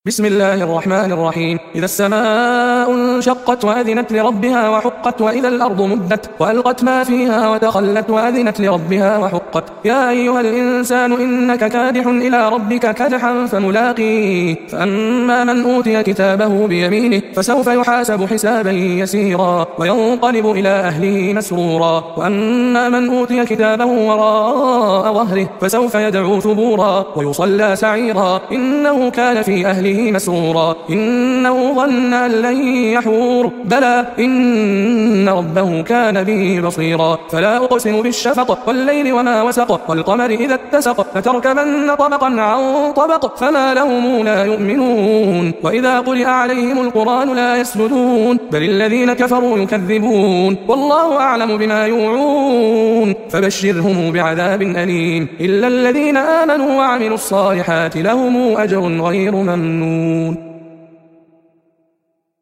بسم الله الرحمن الرحيم. إذا السماء انشقت وأذنت لربها وحقت، وإذا الأرض مدت وألقت ما فيها وتخلت وأذنت لربها وحقت. يا أيها الإنسان إنك كادح إلى ربك كدحا فملاقيه. فأما من أوتي كتابه بيمينه فسوف يحاسب حسابا يسيرا وينقلب إلى أهله مسرورا. وأما من أوتي كتابه وراء ظهره فسوف يدعو ثبورا ويصلى سعيرا إنه كان في أهله مسرورا إنه ظن أن لن يحور بلى إن ربه كان به بصيرا. فلا أقسم بالشفق والليل وما وسق والقمر إذا اتسق لتركبن طبقا عن طبق فما لهم لا يؤمنون. وإذا قرئ عليهم القرآن لا يسجدون بل الذين كفروا يكذبون والله أعلم بما يوعون فبشرهم بعذاب أليم إلا الذين آمنوا وعملوا الصالحات لهم أجر غير ممنون.